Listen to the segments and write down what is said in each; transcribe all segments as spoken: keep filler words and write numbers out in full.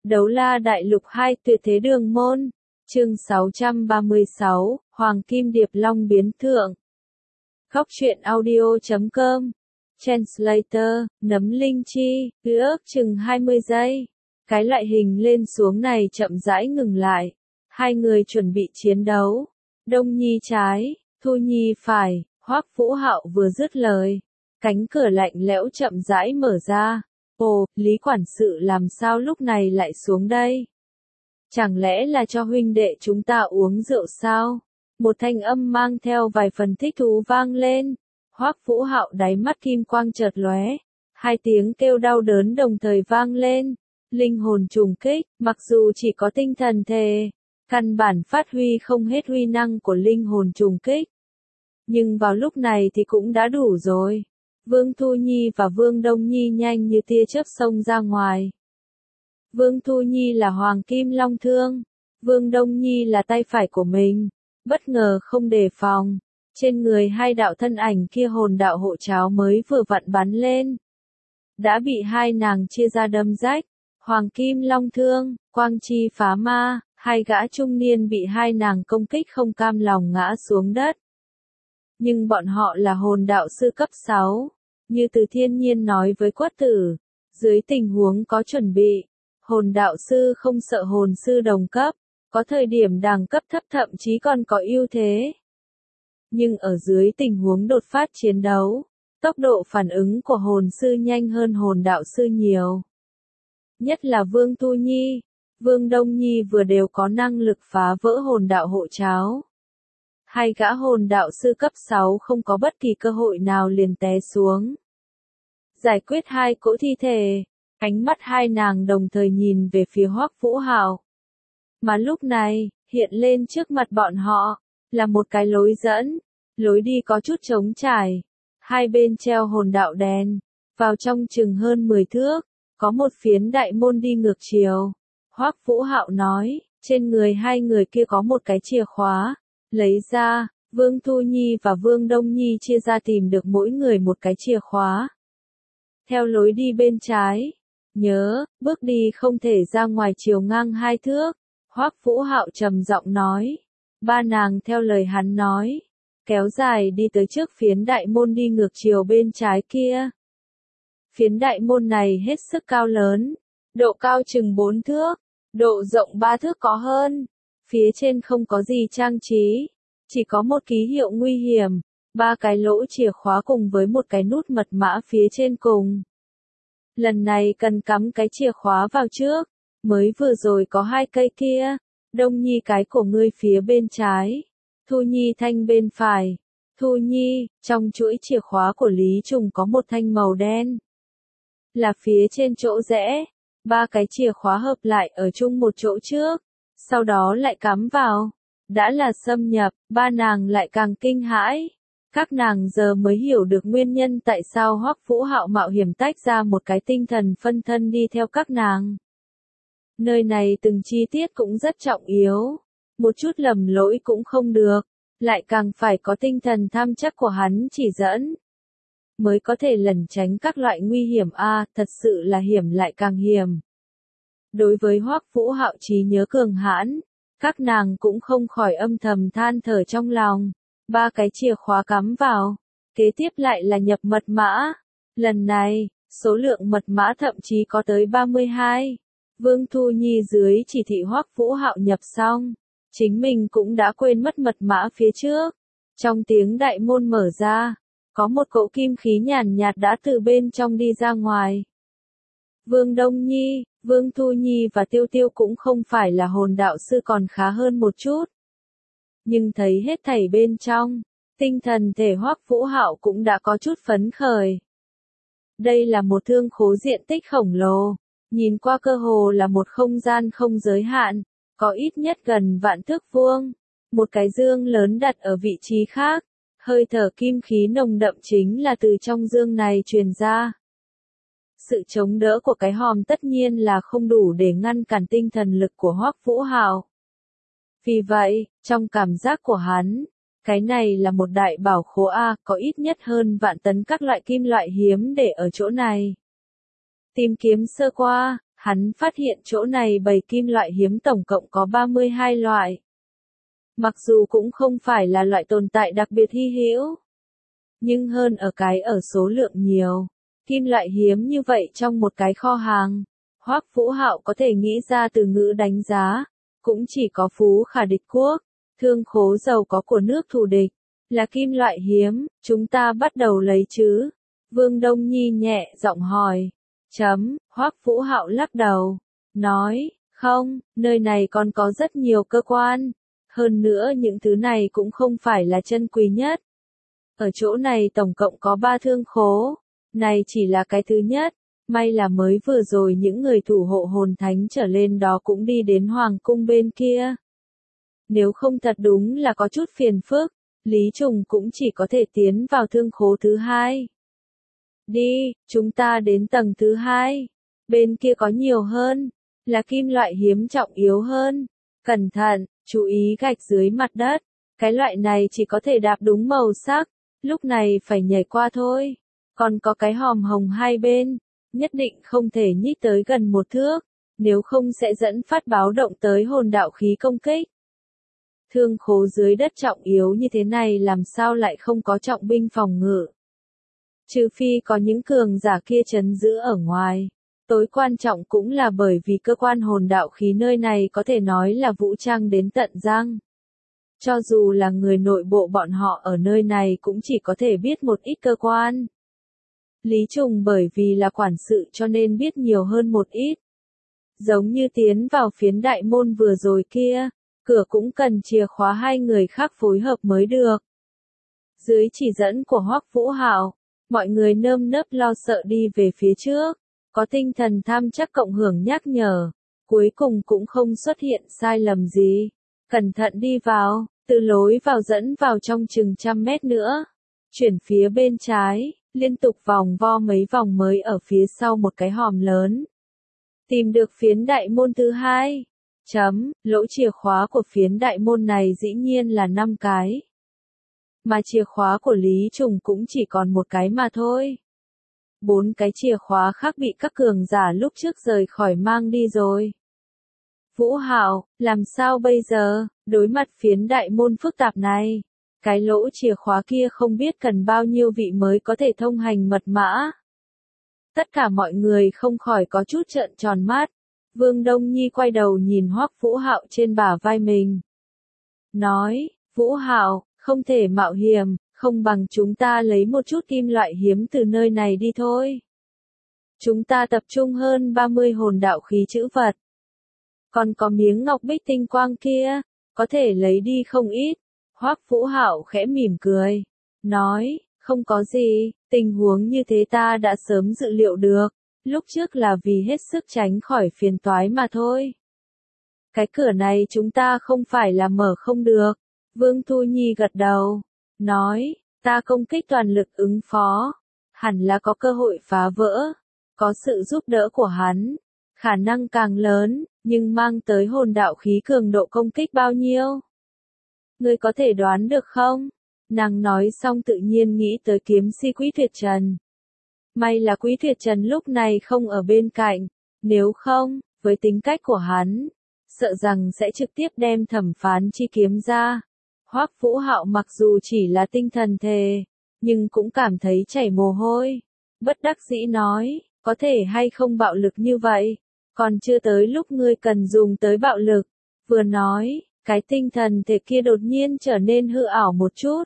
Đấu la đại lục hai tuyệt thế đường môn. Chương sáu trăm ba mươi sáu, Hoàng Kim Điệp Long biến thượng. Góc truyện audio chấm com. Translator, nấm linh chi, ước chừng hai mươi giây. Cái loại hình lên xuống này chậm rãi ngừng lại. Hai người chuẩn bị chiến đấu. Đông Nhi trái, Thu Nhi phải, Hoắc Vũ Hạo vừa dứt lời. Cánh cửa lạnh lẽo chậm rãi mở ra. Ồ, Lý quản sự làm sao lúc này lại xuống đây? Chẳng lẽ là cho huynh đệ chúng ta uống rượu sao? Một thanh âm mang theo vài phần thích thú vang lên. Hoắc Vũ Hạo đáy mắt kim quang chợt lóe. Hai tiếng kêu đau đớn đồng thời vang lên. Linh hồn trùng kích, mặc dù chỉ có tinh thần thể, căn bản phát huy không hết uy năng của linh hồn trùng kích. Nhưng vào lúc này thì cũng đã đủ rồi. Vương Thu Nhi và Vương Đông Nhi nhanh như tia chớp xông ra ngoài. Vương Thu Nhi là Hoàng Kim Long Thương, Vương Đông Nhi là tay phải của mình. Bất ngờ không đề phòng, trên người hai đạo thân ảnh kia hồn đạo hộ cháo mới vừa vặn bắn lên, đã bị hai nàng chia ra đâm rách. Hoàng Kim Long Thương, Quang Chi Phá Ma, hai gã trung niên bị hai nàng công kích không cam lòng ngã xuống đất. Nhưng bọn họ là hồn đạo sư cấp sáu, như Từ Thiên Nhiên nói với Quất Tử, dưới tình huống có chuẩn bị, hồn đạo sư không sợ hồn sư đồng cấp, có thời điểm đẳng cấp thấp thậm chí còn có ưu thế. Nhưng ở dưới tình huống đột phát chiến đấu, tốc độ phản ứng của hồn sư nhanh hơn hồn đạo sư nhiều. Nhất là Vương Thu Nhi, Vương Đông Nhi vừa đều có năng lực phá vỡ hồn đạo hộ cháo. Hai gã hồn đạo sư cấp sáu không có bất kỳ cơ hội nào liền té xuống. Giải quyết hai cỗ thi thể, ánh mắt hai nàng đồng thời nhìn về phía Hoắc Vũ Hạo. Mà lúc này, hiện lên trước mặt bọn họ, là một cái lối dẫn, lối đi có chút trống trải. Hai bên treo hồn đạo đèn, vào trong chừng hơn mười thước, có một phiến đại môn đi ngược chiều. Hoắc Vũ Hạo nói, trên người hai người kia có một cái chìa khóa. Lấy ra, Vương Thu Nhi và Vương Đông Nhi chia ra tìm được mỗi người một cái chìa khóa. Theo lối đi bên trái, nhớ, bước đi không thể ra ngoài chiều ngang hai thước. Hoắc Vũ Hạo trầm giọng nói. Ba nàng theo lời hắn nói, kéo dài đi tới trước phiến đại môn đi ngược chiều bên trái kia. Phiến đại môn này hết sức cao lớn, độ cao chừng bốn thước, độ rộng ba thước có hơn. Phía trên không có gì trang trí, chỉ có một ký hiệu nguy hiểm, ba cái lỗ chìa khóa cùng với một cái nút mật mã phía trên cùng. Lần này cần cắm cái chìa khóa vào trước, mới vừa rồi có hai cây kia. Đông Nhi cái của ngươi phía bên trái, Thu Nhi thanh bên phải. Thu Nhi, trong chuỗi chìa khóa của Lý Trùng có một thanh màu đen, là phía trên chỗ rẽ. Ba cái chìa khóa hợp lại ở chung một chỗ trước, sau đó lại cắm vào. Đã là xâm nhập, ba nàng lại càng kinh hãi. Các nàng giờ mới hiểu được nguyên nhân tại sao Hoắc Vũ Hạo mạo hiểm tách ra một cái tinh thần phân thân đi theo các nàng. Nơi này từng chi tiết cũng rất trọng yếu, một chút lầm lỗi cũng không được, lại càng phải có tinh thần tham chắc của hắn chỉ dẫn, mới có thể lẩn tránh các loại nguy hiểm a, à, thật sự là hiểm lại càng hiểm. Đối với Hoắc Vũ Hạo trí nhớ cường hãn, các nàng cũng không khỏi âm thầm than thở trong lòng. Ba cái chìa khóa cắm vào, kế tiếp lại là nhập mật mã. Lần này, số lượng mật mã thậm chí có tới ba mươi hai. Vương Thu Nhi dưới chỉ thị Hoắc Vũ Hạo nhập xong, chính mình cũng đã quên mất mật mã phía trước. Trong tiếng đại môn mở ra, có một cỗ kim khí nhàn nhạt đã từ bên trong đi ra ngoài. Vương Đông Nhi, Vương Thu Nhi và Tiêu Tiêu cũng không phải là hồn đạo sư, còn khá hơn một chút. Nhưng thấy hết thảy bên trong, tinh thần thể Hoắc Vũ Hạo cũng đã có chút phấn khởi. Đây là một thương khố diện tích khổng lồ, nhìn qua cơ hồ là một không gian không giới hạn, có ít nhất gần vạn thước vuông. Một cái dương lớn đặt ở vị trí khác, hơi thở kim khí nồng đậm chính là từ trong dương này truyền ra. Sự chống đỡ của cái hòm tất nhiên là không đủ để ngăn cản tinh thần lực của Hoắc Vũ Hạo. Vì vậy, trong cảm giác của hắn, cái này là một đại bảo khố A, có ít nhất hơn vạn tấn các loại kim loại hiếm để ở chỗ này. Tìm kiếm sơ qua, hắn phát hiện chỗ này bầy kim loại hiếm tổng cộng có ba mươi hai loại. Mặc dù cũng không phải là loại tồn tại đặc biệt hy hữu, nhưng hơn ở cái ở số lượng nhiều. Kim loại hiếm như vậy trong một cái kho hàng, Hoắc Vũ Hạo có thể nghĩ ra từ ngữ đánh giá, cũng chỉ có Phú Khả địch quốc, thương khố giàu có của nước thù địch, là kim loại hiếm, chúng ta bắt đầu lấy chứ? Vương Đông Nhi nhẹ giọng hỏi. Chấm, Hoắc Vũ Hạo lắc đầu, nói, không, nơi này còn có rất nhiều cơ quan, hơn nữa những thứ này cũng không phải là chân quý nhất. Ở chỗ này tổng cộng có ba thương khố, này chỉ là cái thứ nhất, may là mới vừa rồi những người thủ hộ hồn thánh trở lên đó cũng đi đến hoàng cung bên kia. Nếu không thật đúng là có chút phiền phức, Lý Trùng cũng chỉ có thể tiến vào thương khố thứ hai. Đi, chúng ta đến tầng thứ hai. Bên kia có nhiều hơn, là kim loại hiếm trọng yếu hơn. Cẩn thận, chú ý gạch dưới mặt đất. Cái loại này chỉ có thể đạp đúng màu sắc, lúc này phải nhảy qua thôi. Còn có cái hòm hồng hai bên, nhất định không thể nhích tới gần một thước, nếu không sẽ dẫn phát báo động tới hồn đạo khí công kích. Thương khố dưới đất trọng yếu như thế này làm sao lại không có trọng binh phòng ngự. Trừ phi có những cường giả kia trấn giữ ở ngoài. Tối quan trọng cũng là bởi vì cơ quan hồn đạo khí nơi này có thể nói là vũ trang đến tận răng. Cho dù là người nội bộ bọn họ ở nơi này cũng chỉ có thể biết một ít cơ quan. Lý Trùng bởi vì là quản sự cho nên biết nhiều hơn một ít. Giống như tiến vào phiến đại môn vừa rồi kia, cửa cũng cần chìa khóa hai người khác phối hợp mới được. Dưới chỉ dẫn của Hoắc Vũ Hạo, mọi người nơm nớp lo sợ đi về phía trước, có tinh thần tham chắc cộng hưởng nhắc nhở, cuối cùng cũng không xuất hiện sai lầm gì. Cẩn thận đi vào, từ lối vào dẫn vào trong chừng trăm mét nữa. Chuyển phía bên trái, liên tục vòng vo mấy vòng mới ở phía sau một cái hòm lớn. Tìm được phiến đại môn thứ hai. Chấm, lỗ chìa khóa của phiến đại môn này dĩ nhiên là năm cái. Mà chìa khóa của Lý Trùng cũng chỉ còn một cái mà thôi. Bốn cái chìa khóa khác bị các cường giả lúc trước rời khỏi mang đi rồi. Vũ Hạo, làm sao bây giờ, đối mặt phiến đại môn phức tạp này? Cái lỗ chìa khóa kia không biết cần bao nhiêu vị mới có thể thông hành mật mã. Tất cả mọi người không khỏi có chút trợn tròn mắt. Vương Đông Nhi quay đầu nhìn Hoắc Vũ Hạo trên bả vai mình. Nói, Vũ Hạo, không thể mạo hiểm, không bằng chúng ta lấy một chút kim loại hiếm từ nơi này đi thôi. Chúng ta tập trung hơn ba mươi hồn đạo khí chữ vật. Còn có miếng ngọc bích tinh quang kia, có thể lấy đi không ít. Hoắc Vũ Hạo khẽ mỉm cười, nói, không có gì, tình huống như thế ta đã sớm dự liệu được, lúc trước là vì hết sức tránh khỏi phiền toái mà thôi. Cái cửa này chúng ta không phải là mở không được. Vương Thu Nhi gật đầu, nói, ta công kích toàn lực ứng phó, hẳn là có cơ hội phá vỡ, có sự giúp đỡ của hắn, khả năng càng lớn, nhưng mang tới hồn đạo khí cường độ công kích bao nhiêu? Ngươi có thể đoán được không? Nàng nói xong tự nhiên nghĩ tới kiếm si Quý Tuyệt Trần. May là Quý Tuyệt Trần lúc này không ở bên cạnh, nếu không, với tính cách của hắn, sợ rằng sẽ trực tiếp đem thẩm phán chi kiếm ra. Hoắc Vũ Hạo mặc dù chỉ là tinh thần thề, nhưng cũng cảm thấy chảy mồ hôi. Bất đắc dĩ nói, có thể hay không bạo lực như vậy, còn chưa tới lúc ngươi cần dùng tới bạo lực. Vừa nói, cái tinh thần thể kia đột nhiên trở nên hư ảo một chút.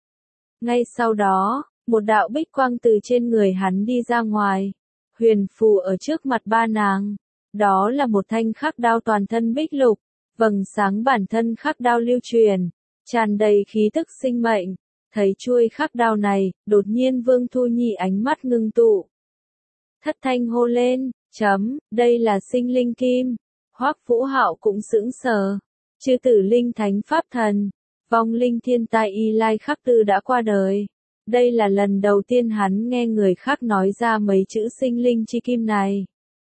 Ngay sau đó, một đạo bích quang từ trên người hắn đi ra ngoài, huyền phù ở trước mặt ba nàng. Đó là một thanh khắc đao toàn thân bích lục, vầng sáng bản thân khắc đao lưu truyền, tràn đầy khí tức sinh mệnh. Thấy chuôi khắc đao này, đột nhiên Vương Thu Nhi ánh mắt ngưng tụ. Thất thanh hô lên, chấm, đây là sinh linh kim. Hoắc Vũ Hạo cũng sững sờ. Chư tử linh thánh pháp thần, vong linh thiên tai y lai khắc tư đã qua đời. Đây là lần đầu tiên hắn nghe người khác nói ra mấy chữ sinh linh chi kim này.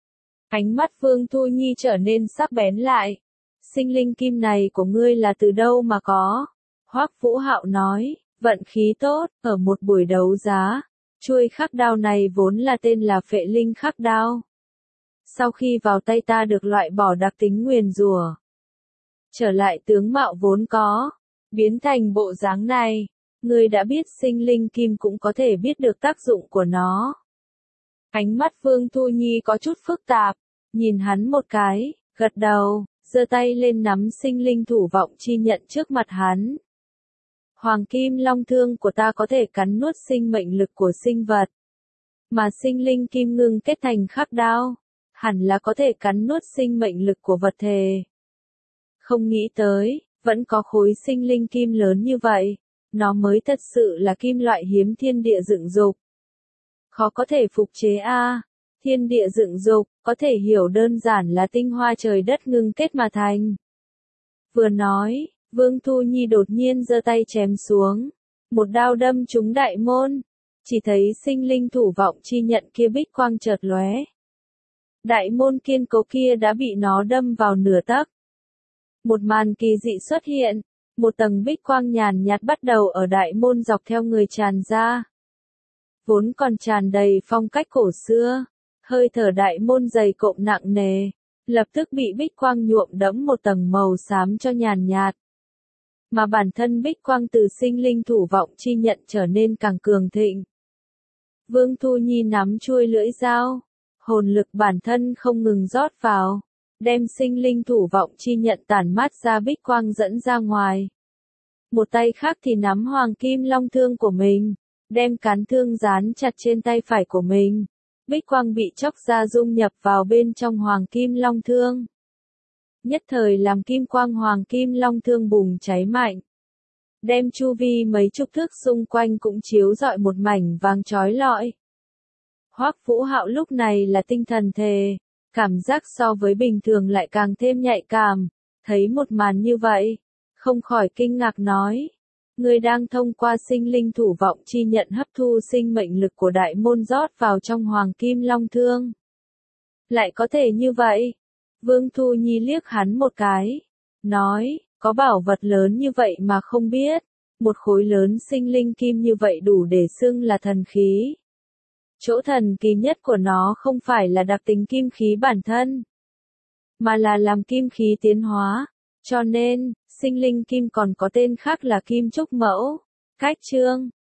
Ánh mắt Vương Thu Nhi trở nên sắc bén lại. Sinh linh kim này của ngươi là từ đâu mà có? Hoắc Vũ Hạo nói, vận khí tốt, ở một buổi đấu giá, chuôi khắc đao này vốn là tên là phệ linh khắc đao. Sau khi vào tay ta được loại bỏ đặc tính nguyền rủa, trở lại tướng mạo vốn có, biến thành bộ dáng này. Ngươi đã biết sinh linh kim cũng có thể biết được tác dụng của nó. Ánh mắt Vương Thu Nhi có chút phức tạp, nhìn hắn một cái, gật đầu, giơ tay lên nắm sinh linh thủ vọng chi nhận trước mặt hắn. Hoàng kim long thương của ta có thể cắn nuốt sinh mệnh lực của sinh vật, mà sinh linh kim ngưng kết thành khắc đao, hẳn là có thể cắn nuốt sinh mệnh lực của vật thể. Không nghĩ tới, vẫn có khối sinh linh kim lớn như vậy, nó mới thật sự là kim loại hiếm thiên địa dựng dục. Khó có thể phục chế a, thiên địa dựng dục, có thể hiểu đơn giản là tinh hoa trời đất ngưng kết mà thành. Vừa nói, Vương Thu Nhi đột nhiên giơ tay chém xuống, một đao đâm trúng đại môn, chỉ thấy sinh linh thủ vọng chi nhận kia bích quang chợt lóe. Đại môn kiên cố kia đã bị nó đâm vào nửa tấc. Một màn kỳ dị xuất hiện, một tầng bích quang nhàn nhạt bắt đầu ở đại môn dọc theo người tràn ra. Vốn còn tràn đầy phong cách cổ xưa, hơi thở đại môn dày cộm nặng nề, lập tức bị bích quang nhuộm đẫm một tầng màu xám cho nhàn nhạt. Mà bản thân bích quang từ sinh linh thủ vọng chi nhận trở nên càng cường thịnh. Vương Thu Nhi nắm chuôi lưỡi dao, hồn lực bản thân không ngừng rót vào, đem sinh linh thủ vọng chi nhận tản mát ra bích quang dẫn ra ngoài. Một tay khác thì nắm hoàng kim long thương của mình, đem cán thương dán chặt trên tay phải của mình. Bích quang bị chóc ra dung nhập vào bên trong hoàng kim long thương. Nhất thời làm kim quang hoàng kim long thương bùng cháy mạnh. Đem chu vi mấy chục thước xung quanh cũng chiếu rọi một mảnh vàng chói lọi. Hoắc Vũ Hạo lúc này là tinh thần thề, cảm giác so với bình thường lại càng thêm nhạy cảm, thấy một màn như vậy, không khỏi kinh ngạc nói. Ngươi đang thông qua sinh linh thủ vọng chi nhận hấp thu sinh mệnh lực của đại môn rót vào trong hoàng kim long thương. Lại có thể như vậy? Vương Thu Nhi liếc hắn một cái, nói, có bảo vật lớn như vậy mà không biết, một khối lớn sinh linh kim như vậy đủ để xưng là thần khí. Chỗ thần kỳ nhất của nó không phải là đặc tính kim khí bản thân, mà là làm kim khí tiến hóa, cho nên, sinh linh kim còn có tên khác là kim trúc mẫu. Cách chương